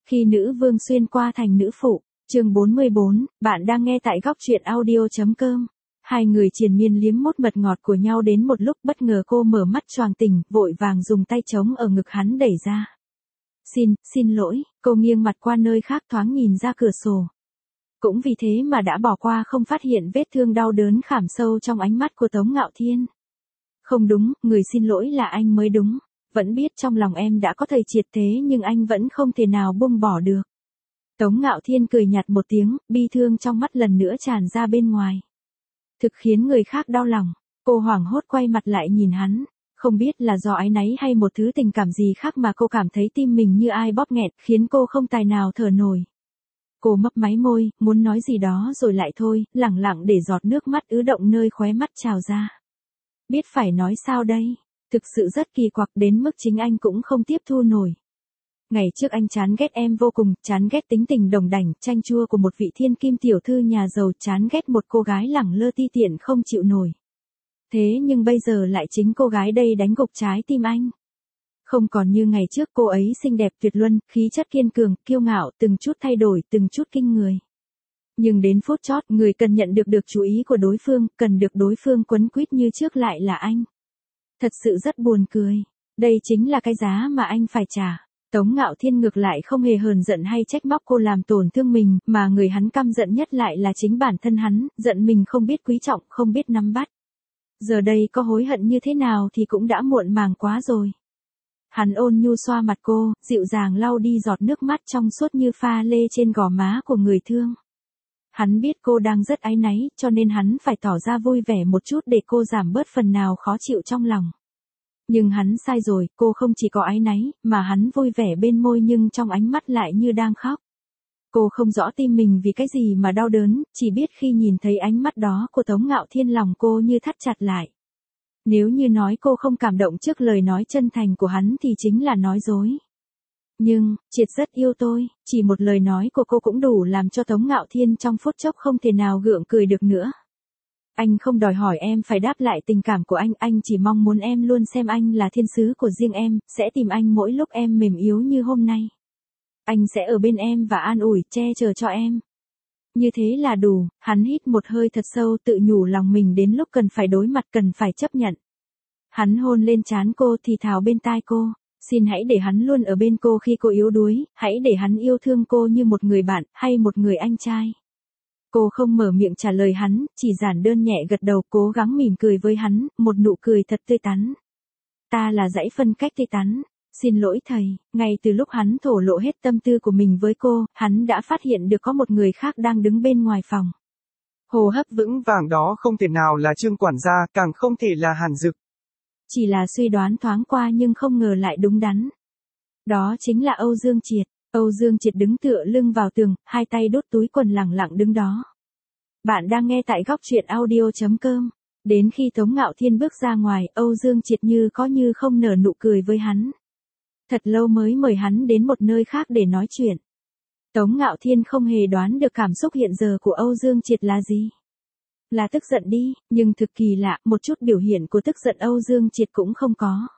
Khi nữ vương xuyên qua thành nữ phụ, chương 44, bạn đang nghe tại góc truyện audio.com. Hai người triền miên liếm mốt mật ngọt của nhau đến một lúc bất ngờ cô mở mắt choàng tỉnh, vội vàng dùng tay chống ở ngực hắn đẩy ra. Xin lỗi, cô nghiêng mặt qua nơi khác thoáng nhìn ra cửa sổ. Cũng vì thế mà đã bỏ qua không phát hiện vết thương đau đớn khảm sâu trong ánh mắt của Tống Ngạo Thiên. Không đúng, người xin lỗi là anh mới đúng. Vẫn biết trong lòng em đã có thầy triệt thế nhưng anh vẫn không thể nào buông bỏ được. Tống Ngạo Thiên cười nhạt một tiếng, bi thương trong mắt lần nữa tràn ra bên ngoài. Thực khiến người khác đau lòng, cô hoảng hốt quay mặt lại nhìn hắn. Không biết là do áy náy hay một thứ tình cảm gì khác mà cô cảm thấy tim mình như ai bóp nghẹt, khiến cô không tài nào thở nổi. Cô mấp máy môi, muốn nói gì đó rồi lại thôi, lẳng lặng để giọt nước mắt ứ động nơi khóe mắt trào ra. Biết phải nói sao đây? Thực sự rất kỳ quặc đến mức chính anh cũng không tiếp thu nổi. Ngày trước anh chán ghét em vô cùng, chán ghét tính tình đồng đảnh, chanh chua của một vị thiên kim tiểu thư nhà giàu, chán ghét một cô gái lẳng lơ ti tiện không chịu nổi. Thế nhưng bây giờ lại chính cô gái đây đánh gục trái tim anh. Không còn như ngày trước, cô ấy xinh đẹp tuyệt luân, khí chất kiên cường, kiêu ngạo, từng chút thay đổi, từng chút kinh người. Nhưng đến phút chót, người cần nhận được chú ý của đối phương, cần được đối phương quấn quýt như trước lại là anh. Thật sự rất buồn cười. Đây chính là cái giá mà anh phải trả. Tống Ngạo Thiên ngược lại không hề hờn giận hay trách móc cô làm tổn thương mình, mà người hắn căm giận nhất lại là chính bản thân hắn, giận mình không biết quý trọng, không biết nắm bắt. Giờ đây có hối hận như thế nào thì cũng đã muộn màng quá rồi. Hắn ôn nhu xoa mặt cô, dịu dàng lau đi giọt nước mắt trong suốt như pha lê trên gò má của người thương. Hắn biết cô đang rất áy náy, cho nên hắn phải tỏ ra vui vẻ một chút để cô giảm bớt phần nào khó chịu trong lòng. Nhưng hắn sai rồi, cô không chỉ có áy náy, mà hắn vui vẻ bên môi nhưng trong ánh mắt lại như đang khóc. Cô không rõ tim mình vì cái gì mà đau đớn, chỉ biết khi nhìn thấy ánh mắt đó của Tống Ngạo Thiên lòng cô như thắt chặt lại. Nếu như nói cô không cảm động trước lời nói chân thành của hắn thì chính là nói dối. Nhưng, Triệt rất yêu tôi, chỉ một lời nói của cô cũng đủ làm cho Tống Ngạo Thiên trong phút chốc không thể nào gượng cười được nữa. Anh không đòi hỏi em phải đáp lại tình cảm của anh chỉ mong muốn em luôn xem anh là thiên sứ của riêng em, sẽ tìm anh mỗi lúc em mềm yếu như hôm nay. Anh sẽ ở bên em và an ủi, che chở cho em. Như thế là đủ, hắn hít một hơi thật sâu tự nhủ lòng mình đến lúc cần phải đối mặt, cần phải chấp nhận. Hắn hôn lên trán cô thì thào bên tai cô, xin hãy để hắn luôn ở bên cô khi cô yếu đuối, hãy để hắn yêu thương cô như một người bạn, hay một người anh trai. Cô không mở miệng trả lời hắn, chỉ giản đơn nhẹ gật đầu, cố gắng mỉm cười với hắn, một nụ cười thật tươi tắn. Ta là dãy phân cách tươi tắn. Xin lỗi thầy, ngay từ lúc hắn thổ lộ hết tâm tư của mình với cô, hắn đã phát hiện được có một người khác đang đứng bên ngoài phòng. Hô hấp vững vàng đó không thể nào là Trương quản gia, càng không thể là Hàn Dực. Chỉ là suy đoán thoáng qua nhưng không ngờ lại đúng đắn. Đó chính là Âu Dương Triệt. Âu Dương Triệt đứng tựa lưng vào tường, hai tay đút túi quần lẳng lặng đứng đó. Bạn đang nghe tại góc truyện audio.com. Đến khi Tống Ngạo Thiên bước ra ngoài, Âu Dương Triệt như có như không nở nụ cười với hắn. Thật lâu mới mời hắn đến một nơi khác để nói chuyện. Tống Ngạo Thiên không hề đoán được cảm xúc hiện giờ của Âu Dương Triệt là gì. Là tức giận đi, nhưng thực kỳ lạ, một chút biểu hiện của tức giận Âu Dương Triệt cũng không có.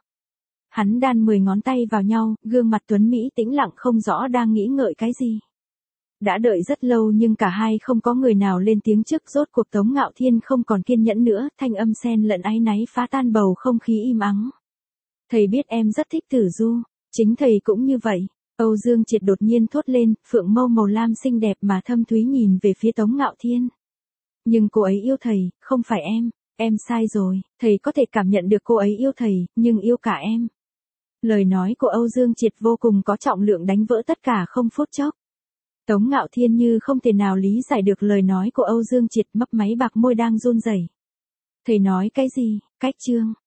Hắn đan 10 ngón tay vào nhau, gương mặt tuấn Mỹ tĩnh lặng không rõ đang nghĩ ngợi cái gì. Đã đợi rất lâu nhưng cả hai không có người nào lên tiếng trước, rốt cuộc Tống Ngạo Thiên không còn kiên nhẫn nữa, thanh âm xen lẫn áy náy phá tan bầu không khí im ắng. Thầy biết em rất thích Tử Du, chính thầy cũng như vậy. Âu Dương Triệt đột nhiên thốt lên, phượng mâu màu lam xinh đẹp mà thâm thúy nhìn về phía Tống Ngạo Thiên. Nhưng cô ấy yêu thầy, không phải em sai rồi, thầy có thể cảm nhận được cô ấy yêu thầy, nhưng yêu cả em. Lời nói của Âu Dương Triệt vô cùng có trọng lượng đánh vỡ tất cả không phút chốc. Tống Ngạo Thiên như không thể nào lý giải được lời nói của Âu Dương Triệt, mấp máy bạc môi đang run rẩy. Thầy nói cái gì, cách Trương,